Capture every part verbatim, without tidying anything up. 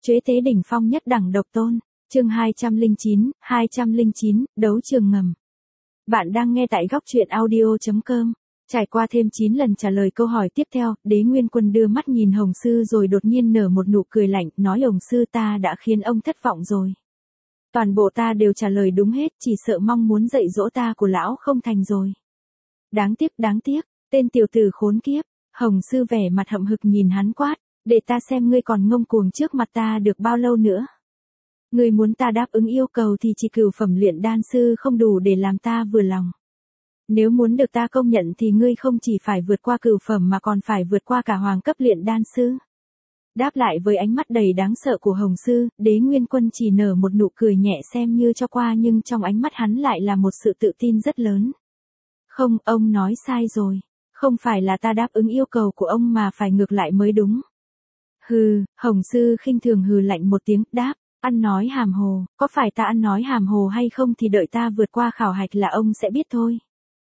Chế tế đỉnh phong nhất đẳng độc tôn. Chương hai trăm lẻ chín, hai trăm lẻ chín, đấu trường ngầm. Bạn đang nghe tại góc truyện audio chấm com. Trải qua thêm chín lần trả lời câu hỏi tiếp theo, Đế Nguyên Quân đưa mắt nhìn Hồng Sư rồi đột nhiên nở một nụ cười lạnh, nói Hồng Sư ta đã khiến ông thất vọng rồi. Toàn bộ ta đều trả lời đúng hết, chỉ sợ mong muốn dạy dỗ ta của lão không thành rồi. Đáng tiếc, đáng tiếc, tên tiểu tử khốn kiếp. Hồng Sư vẻ mặt hậm hực nhìn hắn quát, để ta xem ngươi còn ngông cuồng trước mặt ta được bao lâu nữa. Ngươi muốn ta đáp ứng yêu cầu thì chỉ cửu phẩm luyện đan sư không đủ để làm ta vừa lòng. Nếu muốn được ta công nhận thì ngươi không chỉ phải vượt qua cửu phẩm mà còn phải vượt qua cả hoàng cấp luyện đan sư. Đáp lại với ánh mắt đầy đáng sợ của Hồng Sư, Đế Nguyên Quân chỉ nở một nụ cười nhẹ xem như cho qua, nhưng trong ánh mắt hắn lại là một sự tự tin rất lớn. Không, ông nói sai rồi. Không phải là ta đáp ứng yêu cầu của ông mà phải ngược lại mới đúng. Hừ, Hồng Sư khinh thường hừ lạnh một tiếng, đáp, ăn nói hàm hồ, có phải ta ăn nói hàm hồ hay không thì đợi ta vượt qua khảo hạch là ông sẽ biết thôi.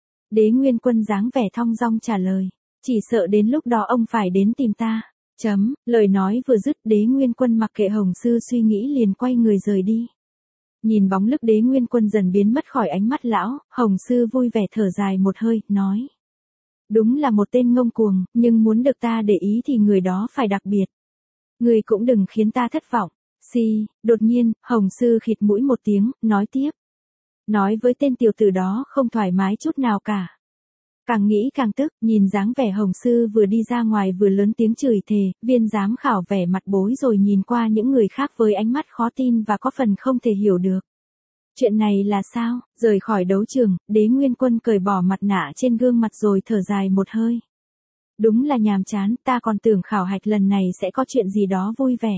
Đế Nguyên Quân dáng vẻ thong dong trả lời, chỉ sợ đến lúc đó ông phải đến tìm ta. Chấm, lời nói vừa dứt, Đế Nguyên Quân mặc kệ Hồng Sư suy nghĩ liền quay người rời đi. Nhìn bóng lưng Đế Nguyên Quân dần biến mất khỏi ánh mắt lão, Hồng Sư vui vẻ thở dài một hơi, nói. Đúng là một tên ngông cuồng, nhưng muốn được ta để ý thì người đó phải đặc biệt. Người cũng đừng khiến ta thất vọng. Si, đột nhiên, Hồng Sư khịt mũi một tiếng, nói tiếp. Nói với tên tiểu tử đó không thoải mái chút nào cả. Càng nghĩ càng tức, nhìn dáng vẻ Hồng Sư vừa đi ra ngoài vừa lớn tiếng chửi thề, viên giám khảo vẻ mặt bối rồi nhìn qua những người khác với ánh mắt khó tin và có phần không thể hiểu được. Chuyện này là sao? Rời khỏi đấu trường, Đế Nguyên Quân cởi bỏ mặt nạ trên gương mặt rồi thở dài một hơi. Đúng là nhàm chán, ta còn tưởng khảo hạch lần này sẽ có chuyện gì đó vui vẻ.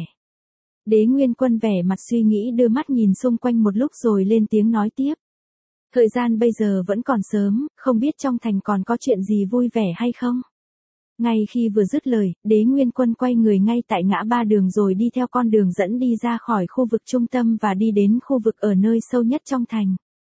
Đế Nguyên Quân vẻ mặt suy nghĩ đưa mắt nhìn xung quanh một lúc rồi lên tiếng nói tiếp. Thời gian bây giờ vẫn còn sớm, không biết trong thành còn có chuyện gì vui vẻ hay không? Ngay khi vừa dứt lời, Đế Nguyên Quân quay người ngay tại ngã ba đường rồi đi theo con đường dẫn đi ra khỏi khu vực trung tâm và đi đến khu vực ở nơi sâu nhất trong thành.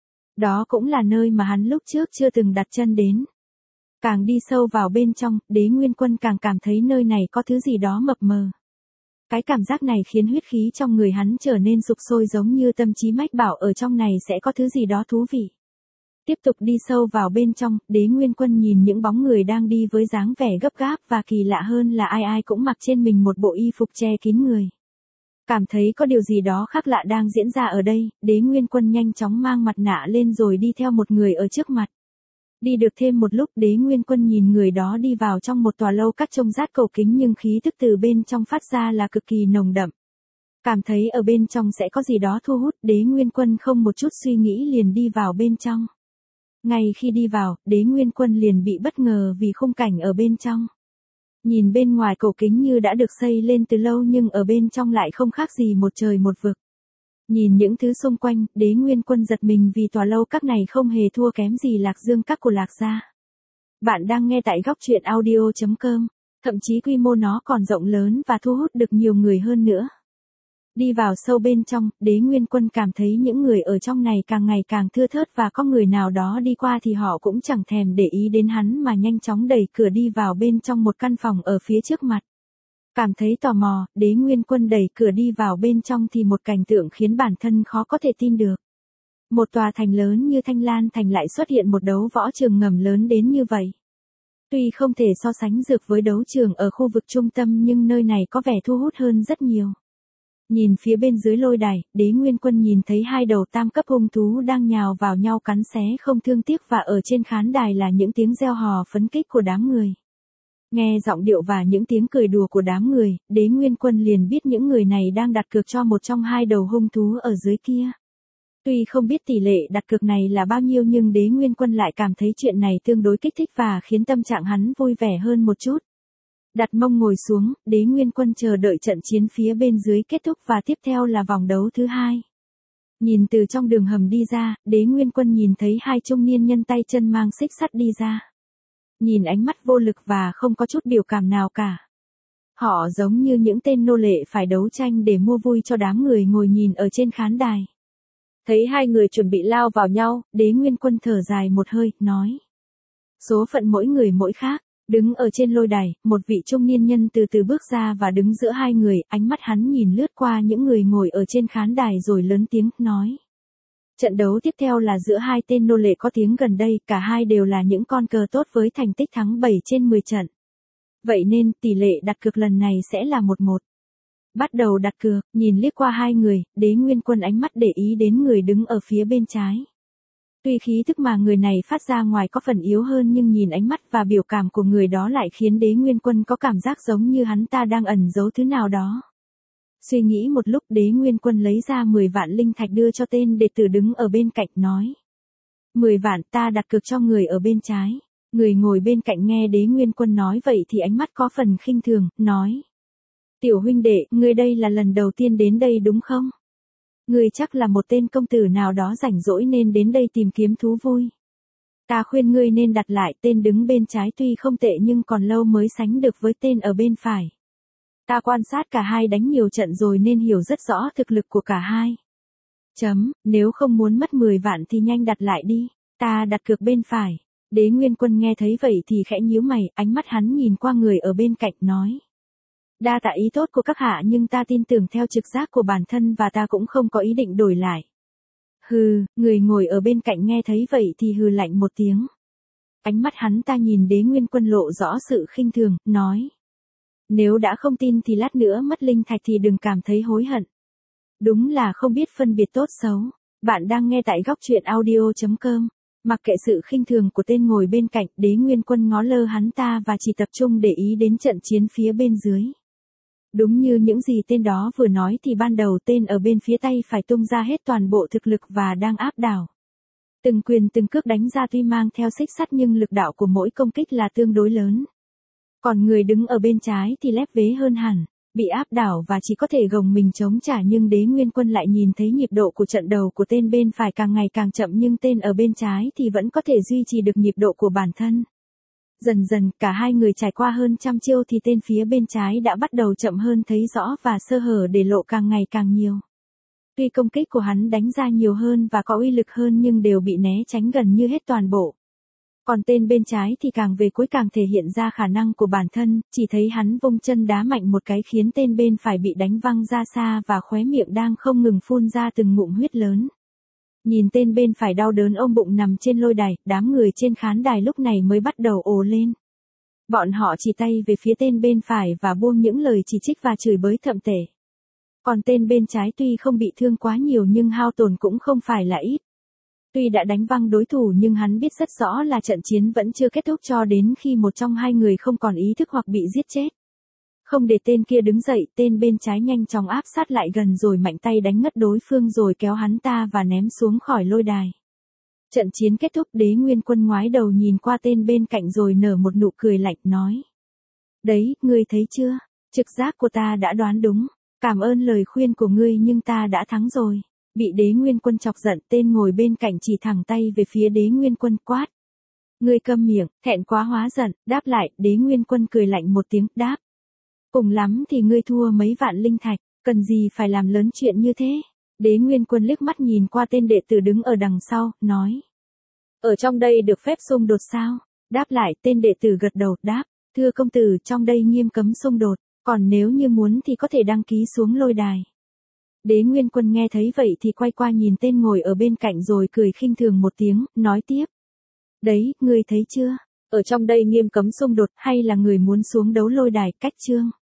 Đó cũng là nơi mà hắn lúc trước chưa từng đặt chân đến. Càng đi sâu vào bên trong, Đế Nguyên Quân càng cảm thấy nơi này có thứ gì đó mập mờ. Cái cảm giác này khiến huyết khí trong người hắn trở nên sục sôi giống như tâm trí mách bảo ở trong này sẽ có thứ gì đó thú vị. Tiếp tục đi sâu vào bên trong, Đế Nguyên Quân nhìn những bóng người đang đi với dáng vẻ gấp gáp và kỳ lạ hơn là ai ai cũng mặc trên mình một bộ y phục che kín người. Cảm thấy có điều gì đó khác lạ đang diễn ra ở đây, Đế Nguyên Quân nhanh chóng mang mặt nạ lên rồi đi theo một người ở trước mặt. Đi được thêm một lúc, Đế Nguyên Quân nhìn người đó đi vào trong một tòa lâu các trông rát cổ kính nhưng khí tức từ bên trong phát ra là cực kỳ nồng đậm. Cảm thấy ở bên trong sẽ có gì đó thu hút, Đế Nguyên Quân không một chút suy nghĩ liền đi vào bên trong. Ngay khi đi vào, Đế Nguyên Quân liền bị bất ngờ vì khung cảnh ở bên trong. Nhìn bên ngoài cổ kính như đã được xây lên từ lâu nhưng ở bên trong lại không khác gì một trời một vực. Nhìn những thứ xung quanh, Đế Nguyên Quân giật mình vì tòa lâu các này không hề thua kém gì Lạc Dương các của Lạc gia. Bạn đang nghe tại góc truyện audio chấm com, thậm chí quy mô nó còn rộng lớn và thu hút được nhiều người hơn nữa. Đi vào sâu bên trong, Đế Nguyên Quân cảm thấy những người ở trong này càng ngày càng thưa thớt và có người nào đó đi qua thì họ cũng chẳng thèm để ý đến hắn mà nhanh chóng đẩy cửa đi vào bên trong một căn phòng ở phía trước mặt. Cảm thấy tò mò, Đế Nguyên Quân đẩy cửa đi vào bên trong thì một cảnh tượng khiến bản thân khó có thể tin được. Một tòa thành lớn như Thanh Lan Thành lại xuất hiện một đấu võ trường ngầm lớn đến như vậy. Tuy không thể so sánh được với đấu trường ở khu vực trung tâm nhưng nơi này có vẻ thu hút hơn rất nhiều. Nhìn phía bên dưới lôi đài, Đế Nguyên Quân nhìn thấy hai đầu tam cấp hung thú đang nhào vào nhau cắn xé không thương tiếc và ở trên khán đài là những tiếng reo hò phấn khích của đám người. Nghe giọng điệu và những tiếng cười đùa của đám người, Đế Nguyên Quân liền biết những người này đang đặt cược cho một trong hai đầu hung thú ở dưới kia. Tuy không biết tỷ lệ đặt cược này là bao nhiêu nhưng Đế Nguyên Quân lại cảm thấy chuyện này tương đối kích thích và khiến tâm trạng hắn vui vẻ hơn một chút. Đặt mông ngồi xuống, Đế Nguyên Quân chờ đợi trận chiến phía bên dưới kết thúc và tiếp theo là vòng đấu thứ hai. Nhìn từ trong đường hầm đi ra, Đế Nguyên Quân nhìn thấy hai trung niên nhân tay chân mang xích sắt đi ra. Nhìn ánh mắt vô lực và không có chút biểu cảm nào cả. Họ giống như những tên nô lệ phải đấu tranh để mua vui cho đám người ngồi nhìn ở trên khán đài. Thấy hai người chuẩn bị lao vào nhau, Đế Nguyên Quân thở dài một hơi, nói. Số phận mỗi người mỗi khác, Đứng ở trên lôi đài, một vị trung niên nhân từ từ bước ra và đứng giữa hai người, ánh mắt hắn nhìn lướt qua những người ngồi ở trên khán đài rồi lớn tiếng, nói. Trận đấu tiếp theo là giữa hai tên nô lệ có tiếng gần đây, cả hai đều là những con cờ tốt với thành tích thắng bảy trên mười trận. Vậy nên, tỷ lệ đặt cược lần này sẽ là một một. Bắt đầu đặt cược, nhìn liếc qua hai người, Đế Nguyên Quân ánh mắt để ý đến người đứng ở phía bên trái. Tuy khí thức mà người này phát ra ngoài có phần yếu hơn nhưng nhìn ánh mắt và biểu cảm của người đó lại khiến Đế Nguyên Quân có cảm giác giống như hắn ta đang ẩn giấu thứ nào đó. Suy nghĩ một lúc, Đế Nguyên Quân lấy ra mười vạn linh thạch đưa cho tên đệ tử đứng ở bên cạnh, nói. mười vạn, ta đặt cược cho người ở bên trái. Người ngồi bên cạnh nghe Đế Nguyên Quân nói vậy thì ánh mắt có phần khinh thường, nói. Tiểu huynh đệ, ngươi đây là lần đầu tiên đến đây đúng không? Ngươi chắc là một tên công tử nào đó rảnh rỗi nên đến đây tìm kiếm thú vui. Ta khuyên ngươi nên đặt lại, tên đứng bên trái tuy không tệ nhưng còn lâu mới sánh được với tên ở bên phải. Ta quan sát cả hai đánh nhiều trận rồi nên hiểu rất rõ thực lực của cả hai. Chấm, nếu không muốn mất mười vạn thì nhanh đặt lại đi, ta đặt cược bên phải. Đế Nguyên Quân nghe thấy vậy thì khẽ nhíu mày, ánh mắt hắn nhìn qua người ở bên cạnh, nói. Đa tạ ý tốt của các hạ nhưng ta tin tưởng theo trực giác của bản thân và ta cũng không có ý định đổi lại. Hừ, người ngồi ở bên cạnh nghe thấy vậy thì hừ lạnh một tiếng. Ánh mắt hắn ta nhìn Đế Nguyên Quân lộ rõ sự khinh thường, nói. Nếu đã không tin thì lát nữa mất linh thạch thì đừng cảm thấy hối hận. Đúng là không biết phân biệt tốt xấu. Bạn đang nghe tại góc truyện audio chấm com. Mặc kệ sự khinh thường của tên ngồi bên cạnh, Đế Nguyên Quân ngó lơ hắn ta và chỉ tập trung để ý đến trận chiến phía bên dưới. Đúng như những gì tên đó vừa nói thì ban đầu tên ở bên phía tay phải tung ra hết toàn bộ thực lực và đang áp đảo. Từng quyền từng cước đánh ra tuy mang theo xích sắt nhưng lực đạo của mỗi công kích là tương đối lớn. Còn người đứng ở bên trái thì lép vế hơn hẳn, bị áp đảo và chỉ có thể gồng mình chống trả nhưng Đế Nguyên Quân lại nhìn thấy nhịp độ của trận đầu của tên bên phải càng ngày càng chậm nhưng tên ở bên trái thì vẫn có thể duy trì được nhịp độ của bản thân. Dần dần, cả hai người trải qua hơn trăm chiêu thì tên phía bên trái đã bắt đầu chậm hơn thấy rõ và sơ hở để lộ càng ngày càng nhiều. Tuy công kích của hắn đánh ra nhiều hơn và có uy lực hơn nhưng đều bị né tránh gần như hết toàn bộ. Còn tên bên trái thì càng về cuối càng thể hiện ra khả năng của bản thân, chỉ thấy hắn vung chân đá mạnh một cái khiến tên bên phải bị đánh văng ra xa và khóe miệng đang không ngừng phun ra từng ngụm huyết lớn. Nhìn tên bên phải đau đớn ôm bụng nằm trên lôi đài, đám người trên khán đài lúc này mới bắt đầu ồ lên. Bọn họ chỉ tay về phía tên bên phải và buông những lời chỉ trích và chửi bới thậm tệ. Còn tên bên trái tuy không bị thương quá nhiều nhưng hao tổn cũng không phải là ít. Tuy đã đánh văng đối thủ nhưng hắn biết rất rõ là trận chiến vẫn chưa kết thúc cho đến khi một trong hai người không còn ý thức hoặc bị giết chết. Không để tên kia đứng dậy, tên bên trái nhanh chóng áp sát lại gần rồi mạnh tay đánh ngất đối phương rồi kéo hắn ta và ném xuống khỏi lôi đài. Trận chiến kết thúc, Đế Nguyên Quân ngoái đầu nhìn qua tên bên cạnh rồi nở một nụ cười lạnh, nói. Đấy, ngươi thấy chưa, trực giác của ta đã đoán đúng, cảm ơn lời khuyên của ngươi nhưng ta đã thắng rồi. Bị Đế Nguyên Quân chọc giận, tên ngồi bên cạnh chỉ thẳng tay về phía Đế Nguyên Quân, quát. Ngươi câm miệng, thẹn quá hóa giận, đáp lại. Đế Nguyên Quân cười lạnh một tiếng, đáp. Cùng lắm thì ngươi thua mấy vạn linh thạch, cần gì phải làm lớn chuyện như thế. Đế Nguyên Quân liếc mắt nhìn qua tên đệ tử đứng ở đằng sau, nói. Ở trong đây được phép xung đột sao? Đáp lại, tên đệ tử gật đầu, đáp. Thưa công tử, trong đây nghiêm cấm xung đột, còn nếu như muốn thì có thể đăng ký xuống lôi đài. Đế Nguyên Quân nghe thấy vậy thì quay qua nhìn tên ngồi ở bên cạnh rồi cười khinh thường một tiếng, nói tiếp. Đấy, ngươi thấy chưa? Ở trong đây nghiêm cấm xung đột hay là người muốn xuống đấu lôi đài, cách chương.